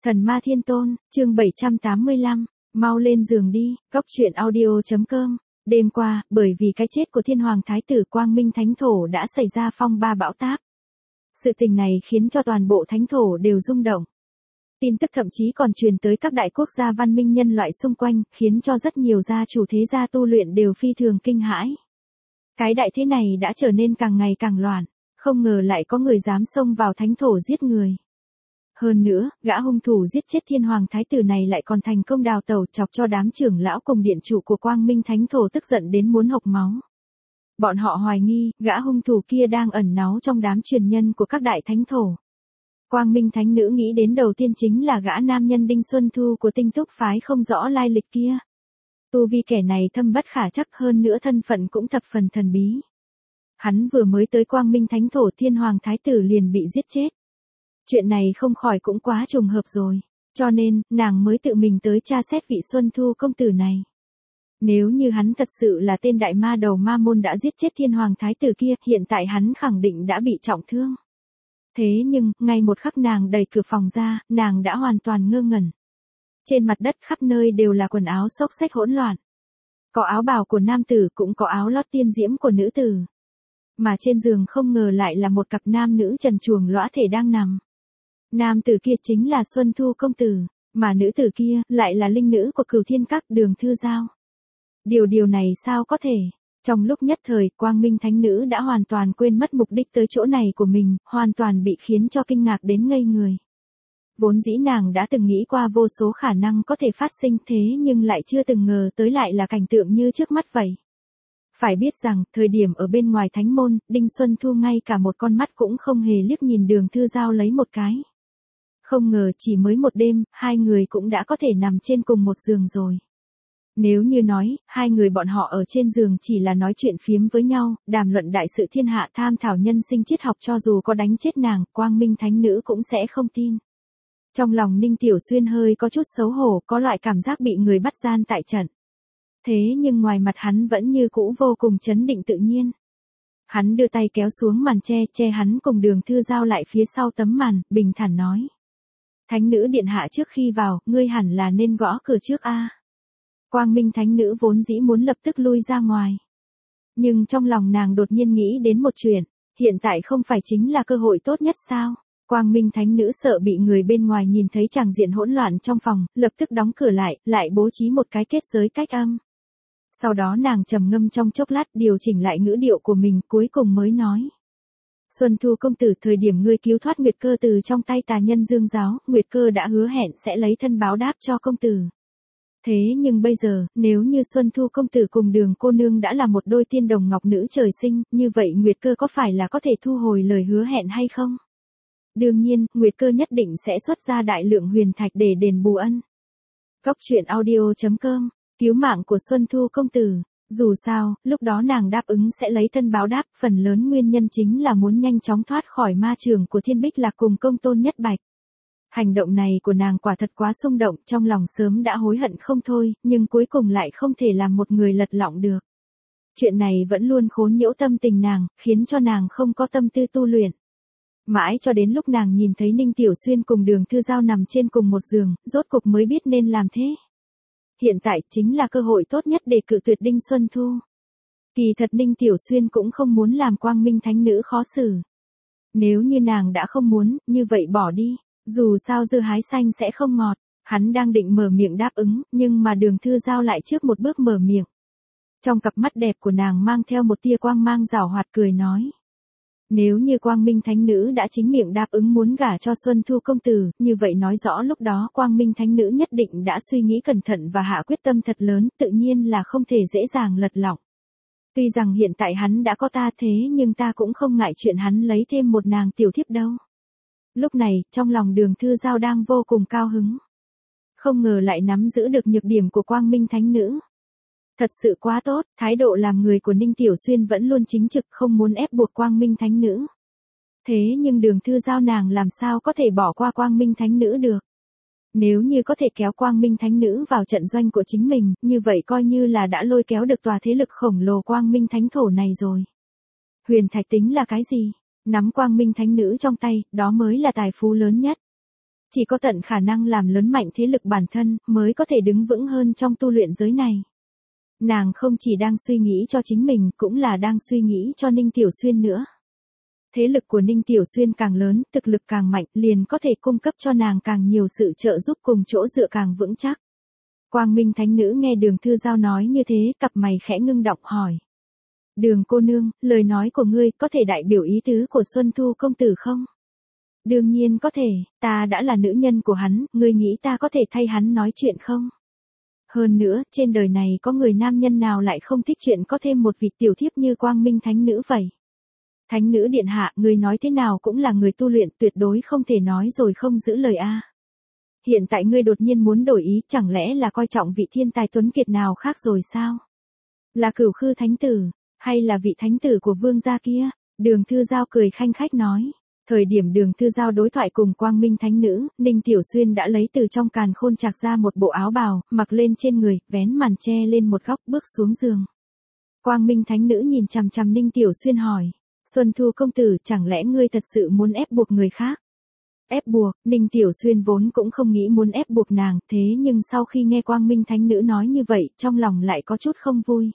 Thần ma thiên tôn, chương 785, mau lên giường đi, góc truyện audio.com. Đêm qua, bởi vì cái chết của thiên hoàng thái tử Quang Minh Thánh Thổ đã xảy ra phong ba bão táp. Sự tình này khiến cho toàn bộ thánh thổ đều rung động. Tin tức thậm chí còn truyền tới các đại quốc gia văn minh nhân loại xung quanh, khiến cho rất nhiều gia chủ thế gia tu luyện đều phi thường kinh hãi. Cái đại thế này đã trở nên càng ngày càng loạn, không ngờ lại có người dám xông vào thánh thổ giết người. Hơn nữa, gã hung thủ giết chết thiên hoàng thái tử này lại còn thành công đào tẩu, chọc cho đám trưởng lão cùng điện chủ của Quang Minh Thánh Thổ tức giận đến muốn hộc máu. Bọn họ hoài nghi, gã hung thủ kia đang ẩn náu trong đám truyền nhân của các đại thánh thổ. Quang Minh Thánh Nữ nghĩ đến đầu tiên chính là gã nam nhân Đinh Xuân Thu của Tinh Túc phái không rõ lai lịch kia. Tu vi kẻ này thâm bất khả trắc, hơn nữa thân phận cũng thập phần thần bí. Hắn vừa mới tới Quang Minh Thánh Thổ, thiên hoàng thái tử liền bị giết chết. Chuyện này không khỏi cũng quá trùng hợp rồi, cho nên, nàng mới tự mình tới tra xét vị Xuân Thu công tử này. Nếu như hắn thật sự là tên đại ma đầu ma môn đã giết chết thiên hoàng thái tử kia, hiện tại hắn khẳng định đã bị trọng thương. Thế nhưng, ngay một khắc nàng đẩy cửa phòng ra, nàng đã hoàn toàn ngơ ngẩn. Trên mặt đất khắp nơi đều là quần áo xốc xếch hỗn loạn. Có áo bào của nam tử, cũng có áo lót tiên diễm của nữ tử. Mà trên giường không ngờ lại là một cặp nam nữ trần truồng lõa thể đang nằm. Nam tử kia chính là Xuân Thu công tử, mà nữ tử kia lại là linh nữ của Cửu Thiên Các Đường Thư Giao. Điều này sao có thể? Trong lúc nhất thời, Quang Minh Thánh Nữ đã hoàn toàn quên mất mục đích tới chỗ này của mình, hoàn toàn bị khiến cho kinh ngạc đến ngây người. Vốn dĩ nàng đã từng nghĩ qua vô số khả năng có thể phát sinh, thế nhưng lại chưa từng ngờ tới lại là cảnh tượng như trước mắt vậy. Phải biết rằng, thời điểm ở bên ngoài thánh môn, Đinh Xuân Thu ngay cả một con mắt cũng không hề liếc nhìn Đường Thư Giao lấy một cái. Không ngờ chỉ mới một đêm, hai người cũng đã có thể nằm trên cùng một giường rồi. Nếu như nói, hai người bọn họ ở trên giường chỉ là nói chuyện phiếm với nhau, đàm luận đại sự thiên hạ, tham thảo nhân sinh triết học, cho dù có đánh chết nàng, Quang Minh Thánh Nữ cũng sẽ không tin. Trong lòng Ninh Tiểu Xuyên hơi có chút xấu hổ, có loại cảm giác bị người bắt gian tại trận. Thế nhưng ngoài mặt hắn vẫn như cũ vô cùng trấn định tự nhiên. Hắn đưa tay kéo xuống màn che hắn cùng Đường Thư Giao lại phía sau tấm màn, bình thản nói. Thánh nữ điện hạ, trước khi vào, ngươi hẳn là nên gõ cửa trước a. Quang Minh Thánh Nữ vốn dĩ muốn lập tức lui ra ngoài. Nhưng trong lòng nàng đột nhiên nghĩ đến một chuyện, hiện tại không phải chính là cơ hội tốt nhất sao? Quang Minh Thánh Nữ sợ bị người bên ngoài nhìn thấy tràng diện hỗn loạn trong phòng, lập tức đóng cửa lại bố trí một cái kết giới cách âm. Sau đó nàng trầm ngâm trong chốc lát, điều chỉnh lại ngữ điệu của mình, cuối cùng mới nói. Xuân Thu công tử, thời điểm ngươi cứu thoát Nguyệt Cơ từ trong tay tà nhân Dương Giáo, Nguyệt Cơ đã hứa hẹn sẽ lấy thân báo đáp cho công tử. Thế nhưng bây giờ, nếu như Xuân Thu công tử cùng Đường cô nương đã là một đôi tiên đồng ngọc nữ trời sinh, như vậy Nguyệt Cơ có phải là có thể thu hồi lời hứa hẹn hay không? Đương nhiên, Nguyệt Cơ nhất định sẽ xuất ra đại lượng huyền thạch để đền bù ân. Góc truyện audio.com, cứu mạng của Xuân Thu công tử. Dù sao, lúc đó nàng đáp ứng sẽ lấy thân báo đáp, phần lớn nguyên nhân chính là muốn nhanh chóng thoát khỏi ma trường của Thiên Bích Lạc cùng Công Tôn Nhất Bạch. Hành động này của nàng quả thật quá xung động, trong lòng sớm đã hối hận không thôi, nhưng cuối cùng lại không thể làm một người lật lọng được. Chuyện này vẫn luôn khốn nhiễu tâm tình nàng, khiến cho nàng không có tâm tư tu luyện. Mãi cho đến lúc nàng nhìn thấy Ninh Tiểu Xuyên cùng Đường Thư Giao nằm trên cùng một giường, rốt cục mới biết nên làm thế. Hiện tại chính là cơ hội tốt nhất để cự tuyệt Đinh Xuân Thu. Kỳ thật Ninh Tiểu Xuyên cũng không muốn làm Quang Minh Thánh Nữ khó xử. Nếu như nàng đã không muốn, như vậy bỏ đi. Dù sao dưa hái xanh sẽ không ngọt. Hắn đang định mở miệng đáp ứng, nhưng mà Đường Thư Giao lại trước một bước mở miệng. Trong cặp mắt đẹp của nàng mang theo một tia quang mang giảo hoạt, cười nói. Nếu như Quang Minh Thánh Nữ đã chính miệng đáp ứng muốn gả cho Xuân Thu công tử, như vậy nói rõ lúc đó Quang Minh Thánh Nữ nhất định đã suy nghĩ cẩn thận và hạ quyết tâm thật lớn, tự nhiên là không thể dễ dàng lật lọng. Tuy rằng hiện tại hắn đã có ta, thế nhưng ta cũng không ngại chuyện hắn lấy thêm một nàng tiểu thiếp đâu. Lúc này, trong lòng Đường Thư Giao đang vô cùng cao hứng. Không ngờ lại nắm giữ được nhược điểm của Quang Minh Thánh Nữ. Thật sự quá tốt, thái độ làm người của Ninh Tiểu Xuyên vẫn luôn chính trực, không muốn ép buộc Quang Minh Thánh Nữ. Thế nhưng Đường Thư Giao nàng làm sao có thể bỏ qua Quang Minh Thánh Nữ được. Nếu như có thể kéo Quang Minh Thánh Nữ vào trận doanh của chính mình, như vậy coi như là đã lôi kéo được tòa thế lực khổng lồ Quang Minh Thánh Thổ này rồi. Huyền thạch tính là cái gì? Nắm Quang Minh Thánh Nữ trong tay, đó mới là tài phú lớn nhất. Chỉ có tận khả năng làm lớn mạnh thế lực bản thân, mới có thể đứng vững hơn trong tu luyện giới này. Nàng không chỉ đang suy nghĩ cho chính mình, cũng là đang suy nghĩ cho Ninh Tiểu Xuyên nữa. Thế lực của Ninh Tiểu Xuyên càng lớn, thực lực càng mạnh, liền có thể cung cấp cho nàng càng nhiều sự trợ giúp cùng chỗ dựa càng vững chắc. Quang Minh Thánh Nữ nghe Đường Thư Giao nói như thế, cặp mày khẽ ngưng động hỏi. Đường cô nương, lời nói của ngươi có thể đại biểu ý tứ của Xuân Thu công tử không? Đương nhiên có thể, ta đã là nữ nhân của hắn, ngươi nghĩ ta có thể thay hắn nói chuyện không? Hơn nữa, trên đời này có người nam nhân nào lại không thích chuyện có thêm một vị tiểu thiếp như Quang Minh Thánh Nữ vậy? Thánh Nữ điện hạ, người nói thế nào cũng là người tu luyện, tuyệt đối không thể nói rồi không giữ lời a. Hiện tại ngươi đột nhiên muốn đổi ý, chẳng lẽ là coi trọng vị thiên tài tuấn kiệt nào khác rồi sao? Là Cửu Khư Thánh Tử, hay là vị thánh tử của vương gia kia? Đường Thư Giao cười khanh khách nói. Thời điểm Đường Thư Giao đối thoại cùng Quang Minh Thánh Nữ, Ninh Tiểu Xuyên đã lấy từ trong càn khôn trạc ra một bộ áo bào, mặc lên trên người, vén màn che lên một góc bước xuống giường. Quang Minh Thánh Nữ nhìn chằm chằm Ninh Tiểu Xuyên hỏi. Xuân Thu công tử, chẳng lẽ ngươi thật sự muốn ép buộc người khác? Ép buộc, Ninh Tiểu Xuyên vốn cũng không nghĩ muốn ép buộc nàng, thế nhưng sau khi nghe Quang Minh Thánh Nữ nói như vậy, trong lòng lại có chút không vui.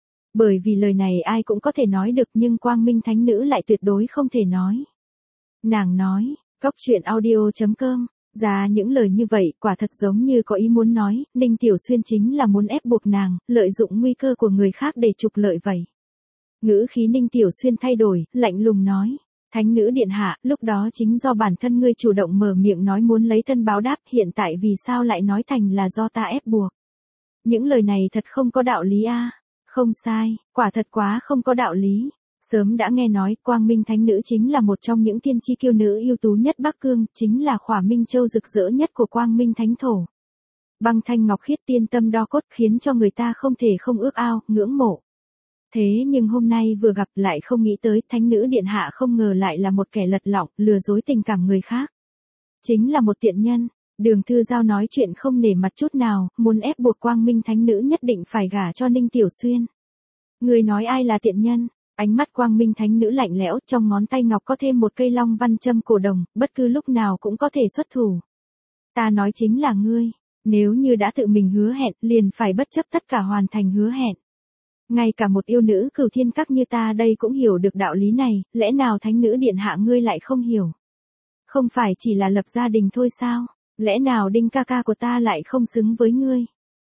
Bởi vì lời này ai cũng có thể nói được nhưng Quang Minh Thánh Nữ lại tuyệt đối không thể nói. Nàng nói, coctruyện.audio.com, ra những lời như vậy quả thật giống như có ý muốn nói, Ninh Tiểu Xuyên chính là muốn ép buộc nàng, lợi dụng nguy cơ của người khác để trục lợi vậy. Ngữ khí Ninh Tiểu Xuyên thay đổi, lạnh lùng nói. Thánh Nữ điện hạ, lúc đó chính do bản thân ngươi chủ động mở miệng nói muốn lấy thân báo đáp, hiện tại vì sao lại nói thành là do ta ép buộc. Những lời này thật không có đạo lý a. Không sai, quả thật quá không có đạo lý. Sớm đã nghe nói Quang Minh Thánh Nữ chính là một trong những thiên chi kiêu nữ ưu tú nhất Bắc Cương, chính là Khỏa Minh Châu rực rỡ nhất của Quang Minh Thánh Thổ. Băng thanh ngọc khiết tiên tâm đo cốt khiến cho người ta không thể không ước ao, ngưỡng mộ. Thế nhưng hôm nay vừa gặp lại không nghĩ tới Thánh Nữ điện hạ không ngờ lại là một kẻ lật lọng, lừa dối tình cảm người khác. Chính là một tiện nhân. Đường Thư Giao nói chuyện không nể mặt chút nào, muốn ép buộc Quang Minh Thánh Nữ nhất định phải gả cho Ninh Tiểu Xuyên. Người nói ai là tiện nhân? Ánh mắt Quang Minh Thánh Nữ lạnh lẽo, trong ngón tay ngọc có thêm một cây long văn châm cổ đồng, bất cứ lúc nào cũng có thể xuất thủ. Ta nói chính là ngươi, nếu như đã tự mình hứa hẹn, liền phải bất chấp tất cả hoàn thành hứa hẹn. Ngay cả một yêu nữ Cửu Thiên Các như ta đây cũng hiểu được đạo lý này, lẽ nào Thánh Nữ điện hạ ngươi lại không hiểu? Không phải chỉ là lập gia đình thôi sao? Lẽ nào Đinh ca ca của ta lại không xứng với ngươi?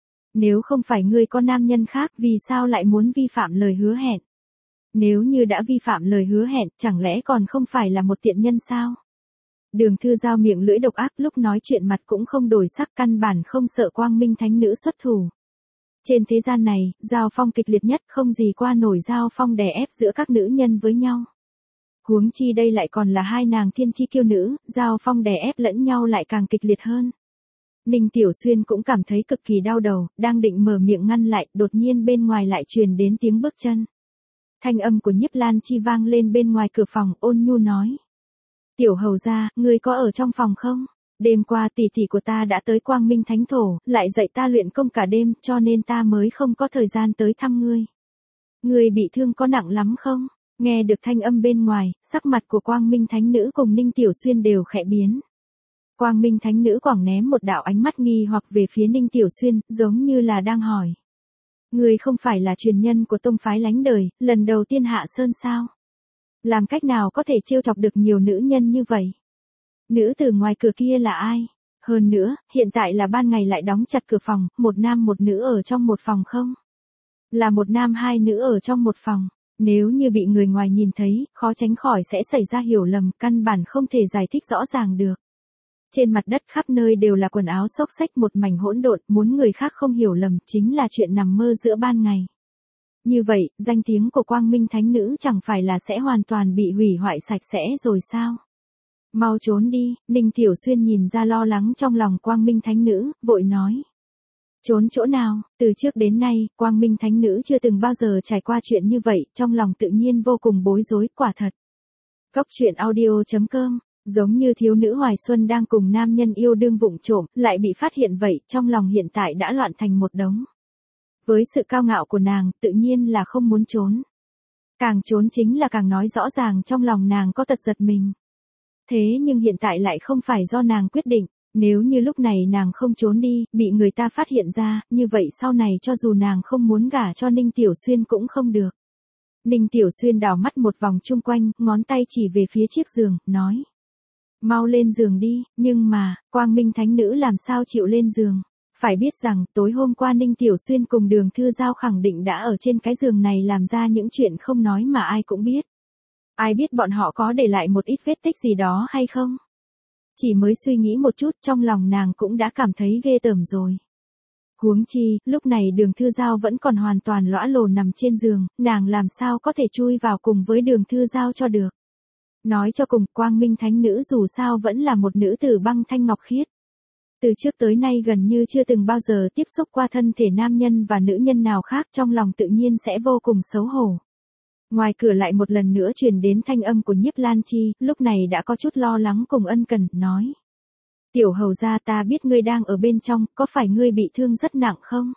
Nếu không phải ngươi có nam nhân khác, vì sao lại muốn vi phạm lời hứa hẹn? Nếu như đã vi phạm lời hứa hẹn, chẳng lẽ còn không phải là một tiện nhân sao? Đường Thư Giao miệng lưỡi độc ác, lúc nói chuyện mặt cũng không đổi sắc, căn bản không sợ Quang Minh Thánh Nữ xuất thủ. Trên thế gian này, giao phong kịch liệt nhất không gì qua nổi giao phong đè ép giữa các nữ nhân với nhau. Huống chi đây lại còn là hai nàng thiên chi kiêu nữ, giao phong đè ép lẫn nhau lại càng kịch liệt hơn. Ninh Tiểu Xuyên cũng cảm thấy cực kỳ đau đầu, đang định mở miệng ngăn lại, đột nhiên bên ngoài lại truyền đến tiếng bước chân. Thanh âm của Nhiếp Lan Chi vang lên bên ngoài cửa phòng, ôn nhu nói. Tiểu hầu gia, ngươi có ở trong phòng không? Đêm qua tỷ tỷ của ta đã tới Quang Minh Thánh Thổ, lại dạy ta luyện công cả đêm, cho nên ta mới không có thời gian tới thăm ngươi. Ngươi bị thương có nặng lắm không? Nghe được thanh âm bên ngoài, sắc mặt của Quang Minh Thánh Nữ cùng Ninh Tiểu Xuyên đều khẽ biến. Quang Minh Thánh Nữ quẳng ném một đạo ánh mắt nghi hoặc về phía Ninh Tiểu Xuyên, giống như là đang hỏi. Ngươi không phải là truyền nhân của tông phái lánh đời, lần đầu tiên hạ sơn sao? Làm cách nào có thể trêu chọc được nhiều nữ nhân như vậy? Nữ từ ngoài cửa kia là ai? Hơn nữa, hiện tại là ban ngày lại đóng chặt cửa phòng, một nam một nữ ở trong một phòng không? Là một nam hai nữ ở trong một phòng. Nếu như bị người ngoài nhìn thấy, khó tránh khỏi sẽ xảy ra hiểu lầm, căn bản không thể giải thích rõ ràng được. Trên mặt đất khắp nơi đều là quần áo xốc xách một mảnh hỗn độn, muốn người khác không hiểu lầm chính là chuyện nằm mơ giữa ban ngày. Như vậy, danh tiếng của Quang Minh Thánh Nữ chẳng phải là sẽ hoàn toàn bị hủy hoại sạch sẽ rồi sao? Mau trốn đi, Ninh Tiểu Xuyên nhìn ra lo lắng trong lòng Quang Minh Thánh Nữ, vội nói. Trốn chỗ nào? Từ trước đến nay, Quang Minh Thánh Nữ chưa từng bao giờ trải qua chuyện như vậy, trong lòng tự nhiên vô cùng bối rối, quả thật. Coctruyện.audio.com, giống như thiếu nữ Hoài Xuân đang cùng nam nhân yêu đương vụng trộm, lại bị phát hiện vậy, trong lòng hiện tại đã loạn thành một đống. Với sự cao ngạo của nàng, tự nhiên là không muốn trốn. Càng trốn chính là càng nói rõ ràng trong lòng nàng có tật giật mình. Thế nhưng hiện tại lại không phải do nàng quyết định. Nếu như lúc này nàng không trốn đi, bị người ta phát hiện ra, như vậy sau này cho dù nàng không muốn gả cho Ninh Tiểu Xuyên cũng không được. Ninh Tiểu Xuyên đảo mắt một vòng chung quanh, ngón tay chỉ về phía chiếc giường, nói. Mau lên giường đi, nhưng mà, Quang Minh Thánh Nữ làm sao chịu lên giường. Phải biết rằng, tối hôm qua Ninh Tiểu Xuyên cùng Đường Thư Giao khẳng định đã ở trên cái giường này làm ra những chuyện không nói mà ai cũng biết. Ai biết bọn họ có để lại một ít vết tích gì đó hay không? Chỉ mới suy nghĩ một chút trong lòng nàng cũng đã cảm thấy ghê tởm rồi. Huống chi, lúc này Đường Thư Giao vẫn còn hoàn toàn lõa lồ nằm trên giường, nàng làm sao có thể chui vào cùng với Đường Thư Giao cho được. Nói cho cùng, Quang Minh Thánh Nữ dù sao vẫn là một nữ tử băng thanh ngọc khiết. Từ trước tới nay gần như chưa từng bao giờ tiếp xúc qua thân thể nam nhân và nữ nhân nào khác, trong lòng tự nhiên sẽ vô cùng xấu hổ. Ngoài cửa lại một lần nữa truyền đến thanh âm của Nhiếp Lan Chi, lúc này đã có chút lo lắng cùng ân cần, nói. Tiểu hầu gia, ta biết ngươi đang ở bên trong, có phải ngươi bị thương rất nặng không?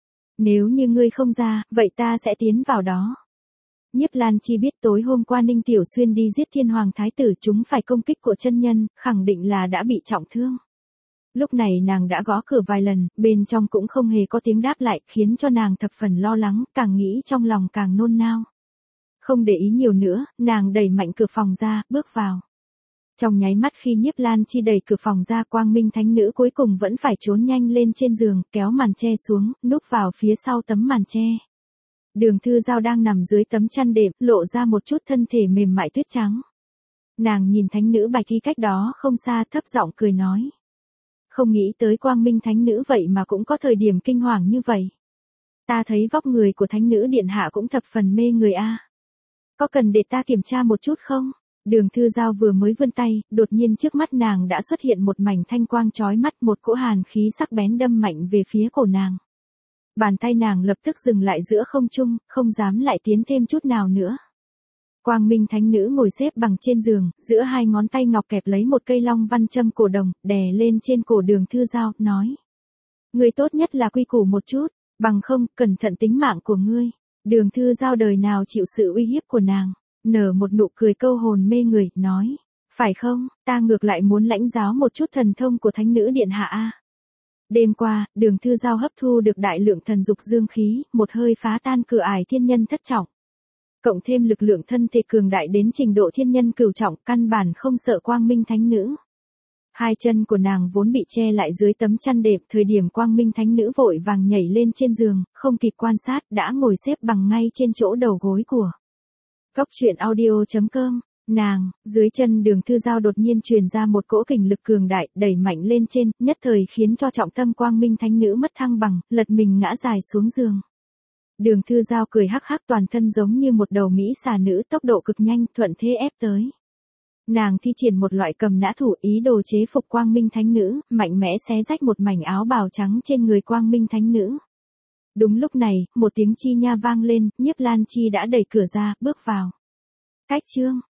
Nếu như ngươi không ra, vậy ta sẽ tiến vào đó. Nhiếp Lan Chi biết tối hôm qua Ninh Tiểu Xuyên đi giết Thiên Hoàng Thái Tử, chúng phải công kích của chân nhân, khẳng định là đã bị trọng thương. Lúc này nàng đã gõ cửa vài lần, bên trong cũng không hề có tiếng đáp lại, khiến cho nàng thập phần lo lắng, càng nghĩ trong lòng càng nôn nao. Không để ý nhiều nữa, nàng đẩy mạnh cửa phòng ra, bước vào. Trong nháy mắt khi Nhiếp Lan Chi đẩy cửa phòng ra, Quang Minh Thánh Nữ cuối cùng vẫn phải trốn nhanh lên trên giường, kéo màn che xuống, núp vào phía sau tấm màn che. Đường Thư Giao đang nằm dưới tấm chăn đệm, lộ ra một chút thân thể mềm mại tuyết trắng. Nàng nhìn Thánh Nữ Bạch Y cách đó không xa, thấp giọng cười nói. Không nghĩ tới Quang Minh Thánh Nữ vậy mà cũng có thời điểm kinh hoàng như vậy. Ta thấy vóc người của Thánh Nữ Điện Hạ cũng thập phần mê người a. Có cần để ta kiểm tra một chút không? Đường Thư Giao vừa mới vươn tay, đột nhiên trước mắt nàng đã xuất hiện một mảnh thanh quang chói mắt, một cỗ hàn khí sắc bén đâm mạnh về phía cổ nàng. Bàn tay nàng lập tức dừng lại giữa không trung, không dám lại tiến thêm chút nào nữa. Quang Minh Thánh Nữ ngồi xếp bằng trên giường, giữa hai ngón tay ngọc kẹp lấy một cây long văn châm cổ đồng, đè lên trên cổ Đường Thư Giao, nói. Ngươi tốt nhất là quy củ một chút, bằng không, cẩn thận tính mạng của ngươi. Đường Thư Giao đời nào chịu sự uy hiếp của nàng, nở một nụ cười câu hồn mê người, nói. Phải không, ta ngược lại muốn lãnh giáo một chút thần thông của Thánh Nữ Điện Hạ a. Đêm qua, Đường Thư Giao hấp thu được đại lượng thần dục dương khí, một hơi phá tan cửa ải thiên nhân thất trọng. Cộng thêm lực lượng thân thể cường đại đến trình độ thiên nhân cửu trọng, căn bản không sợ Quang Minh Thánh Nữ. Hai chân của nàng vốn bị che lại dưới tấm chăn đệm, thời điểm Quang Minh Thánh Nữ vội vàng nhảy lên trên giường, không kịp quan sát, đã ngồi xếp bằng ngay trên chỗ đầu gối của. Góc truyện audio.com. Nàng, dưới chân Đường Thư Giao đột nhiên truyền ra một cỗ kình lực cường đại, đẩy mạnh lên trên, nhất thời khiến cho trọng tâm Quang Minh Thánh Nữ mất thăng bằng, lật mình ngã dài xuống giường. Đường Thư Giao cười hắc hắc, toàn thân giống như một đầu mỹ xà nữ, tốc độ cực nhanh, thuận thế ép tới. Nàng thi triển một loại cầm nã thủ, ý đồ chế phục Quang Minh Thánh Nữ, mạnh mẽ xé rách một mảnh áo bào trắng trên người Quang Minh Thánh Nữ. Đúng lúc này, một tiếng chi nha vang lên, Nhiếp Lan Chi đã đẩy cửa ra, bước vào. Cách chương